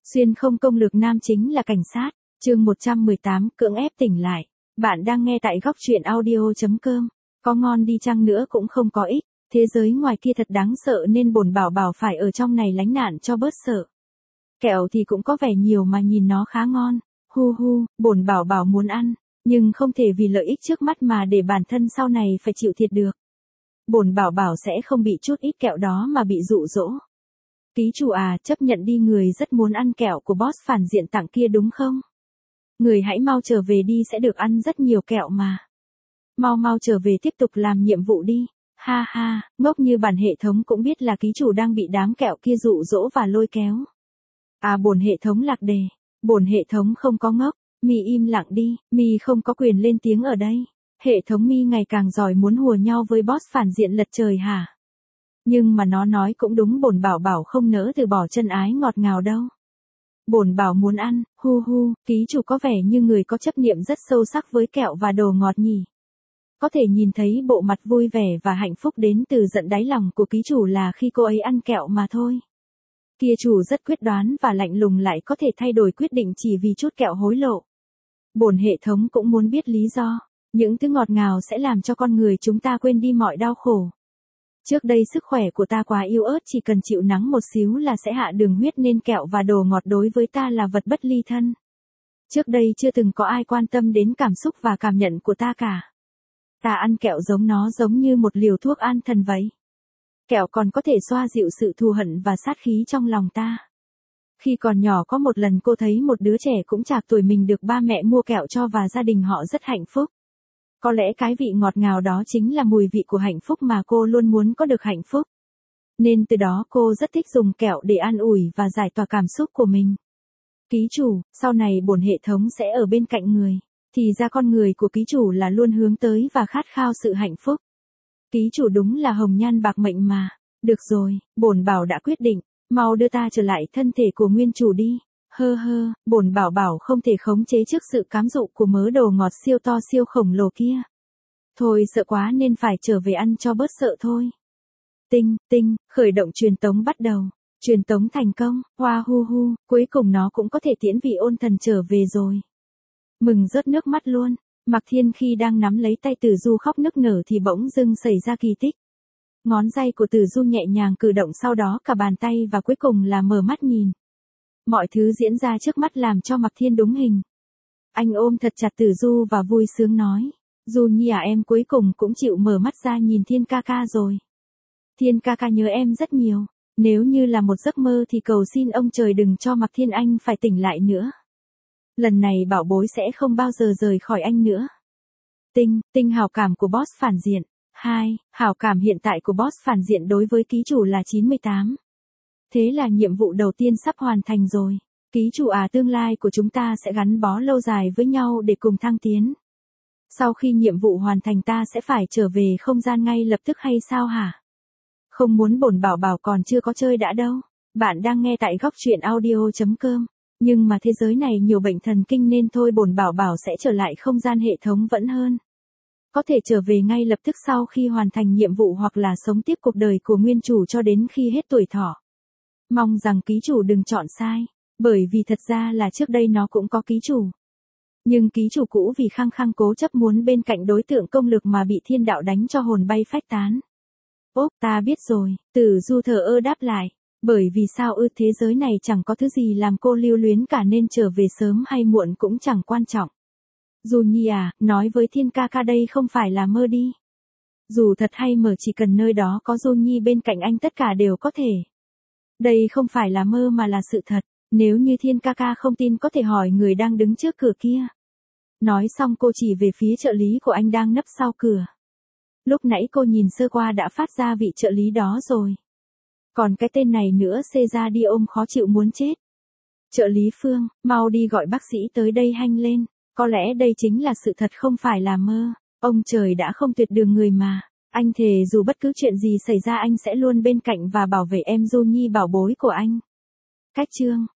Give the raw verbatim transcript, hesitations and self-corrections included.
Xuyên không công lược nam chính là cảnh sát, chương một trăm mười tám, cưỡng ép tỉnh lại. Bạn đang nghe tại góc truyện audio.com. Có ngon đi chăng nữa cũng không có ích, thế giới ngoài kia thật đáng sợ nên bổn bảo bảo phải ở trong này lánh nạn cho bớt sợ. Kẹo thì cũng có vẻ nhiều mà nhìn nó khá ngon, hu hu, bổn bảo bảo muốn ăn, nhưng không thể vì lợi ích trước mắt mà để bản thân sau này phải chịu thiệt được. Bổn bảo bảo sẽ không bị chút ít kẹo đó mà bị dụ dỗ. Ký chủ à, chấp nhận đi, người rất muốn ăn kẹo của boss phản diện tặng kia đúng không? Người hãy mau trở về đi, sẽ được ăn rất nhiều kẹo mà. Mau mau trở về tiếp tục làm nhiệm vụ đi. Ha ha, ngốc như bản hệ thống cũng biết là ký chủ đang bị đám kẹo kia dụ dỗ và lôi kéo. À, bổn hệ thống lạc đề. Bổn hệ thống không có ngốc, mi im lặng đi, mi không có quyền lên tiếng ở đây. Hệ thống mi ngày càng giỏi, muốn hùa nhau với boss phản diện lật trời hả? Nhưng mà nó nói cũng đúng, bổn bảo bảo không nỡ từ bỏ chân ái ngọt ngào đâu. Bổn bảo muốn ăn, hu hu, ký chủ có vẻ như người có chấp niệm rất sâu sắc với kẹo và đồ ngọt nhỉ. Có thể nhìn thấy bộ mặt vui vẻ và hạnh phúc đến từ tận đáy lòng của ký chủ là khi cô ấy ăn kẹo mà thôi. Kia chủ rất quyết đoán và lạnh lùng, lại có thể thay đổi quyết định chỉ vì chút kẹo hối lộ. Bổn hệ thống cũng muốn biết lý do. Những thứ ngọt ngào sẽ làm cho con người chúng ta quên đi mọi đau khổ. Trước đây sức khỏe của ta quá yếu ớt, chỉ cần chịu nắng một xíu là sẽ hạ đường huyết, nên kẹo và đồ ngọt đối với ta là vật bất ly thân. Trước đây chưa từng có ai quan tâm đến cảm xúc và cảm nhận của ta cả. Ta ăn kẹo giống nó giống như một liều thuốc an thần vậy. Kẹo còn có thể xoa dịu sự thù hận và sát khí trong lòng ta. Khi còn nhỏ có một lần cô thấy một đứa trẻ cũng chạc tuổi mình được ba mẹ mua kẹo cho và gia đình họ rất hạnh phúc. Có lẽ cái vị ngọt ngào đó chính là mùi vị của hạnh phúc mà cô luôn muốn có được hạnh phúc. Nên từ đó cô rất thích dùng kẹo để an ủi và giải tỏa cảm xúc của mình. Ký chủ, sau này bổn hệ thống sẽ ở bên cạnh người. Thì ra con người của ký chủ là luôn hướng tới và khát khao sự hạnh phúc. Ký chủ đúng là hồng nhan bạc mệnh mà. Được rồi, bổn bảo đã quyết định, mau đưa ta trở lại thân thể của nguyên chủ đi. Hơ hơ, bổn bảo bảo không thể khống chế trước sự cám dụ của mớ đồ ngọt siêu to siêu khổng lồ kia. Thôi sợ quá nên phải trở về ăn cho bớt sợ thôi. Tinh, tinh, khởi động truyền tống bắt đầu. Truyền tống thành công, hoa hu hu, cuối cùng nó cũng có thể tiễn vị ôn thần trở về rồi. Mừng rớt nước mắt luôn. Mạc Thiên khi đang nắm lấy tay Tử Du khóc nức nở thì bỗng dưng xảy ra kỳ tích. Ngón tay của Tử Du nhẹ nhàng cử động, sau đó cả bàn tay và cuối cùng là mở mắt nhìn. Mọi thứ diễn ra trước mắt làm cho Mạc Thiên đúng hình. Anh ôm thật chặt Tử Du và vui sướng nói. Du Nhi à, em cuối cùng cũng chịu mở mắt ra nhìn Thiên ca ca rồi. Thiên ca ca nhớ em rất nhiều. Nếu như là một giấc mơ thì cầu xin ông trời đừng cho Mạc Thiên anh phải tỉnh lại nữa. Lần này bảo bối sẽ không bao giờ rời khỏi anh nữa. Tinh, tinh hảo cảm của boss phản diện. hai. Hảo cảm hiện tại của boss phản diện đối với ký chủ là chín mươi tám. Thế là nhiệm vụ đầu tiên sắp hoàn thành rồi. Ký chủ à, tương lai của chúng ta sẽ gắn bó lâu dài với nhau để cùng thăng tiến. Sau khi nhiệm vụ hoàn thành ta sẽ phải trở về không gian ngay lập tức hay sao hả? Không muốn bổn bảo bảo còn chưa có chơi đã đâu. Bạn đang nghe tại góc truyện audio.com. Nhưng mà thế giới này nhiều bệnh thần kinh nên thôi bổn bảo bảo sẽ trở lại không gian hệ thống vẫn hơn. Có thể trở về ngay lập tức sau khi hoàn thành nhiệm vụ hoặc là sống tiếp cuộc đời của nguyên chủ cho đến khi hết tuổi thọ. Mong rằng ký chủ đừng chọn sai, bởi vì thật ra là trước đây nó cũng có ký chủ. Nhưng ký chủ cũ vì khăng khăng cố chấp muốn bên cạnh đối tượng công lực mà bị thiên đạo đánh cho hồn bay phách tán. Ốp, ta biết rồi, Tử Du thờ ơ đáp lại. Bởi vì sao ư, thế giới này chẳng có thứ gì làm cô lưu luyến cả nên trở về sớm hay muộn cũng chẳng quan trọng. Du Nhi à, nói với Thiên ca ca đây không phải là mơ đi. Dù thật hay mơ, chỉ cần nơi đó có Du Nhi bên cạnh anh tất cả đều có thể. Đây không phải là mơ mà là sự thật, nếu như Thiên ca ca không tin có thể hỏi người đang đứng trước cửa kia. Nói xong cô chỉ về phía trợ lý của anh đang nấp sau cửa. Lúc nãy cô nhìn sơ qua đã phát ra vị trợ lý đó rồi. Còn cái tên này nữa, xê ra đi ôm khó chịu muốn chết. Trợ lý Phương, mau đi gọi bác sĩ tới đây hanh lên. Có lẽ đây chính là sự thật không phải là mơ. Ông trời đã không tuyệt đường người mà. Anh thề dù bất cứ chuyện gì xảy ra anh sẽ luôn bên cạnh và bảo vệ em Du Nhi bảo bối của anh. Cách chương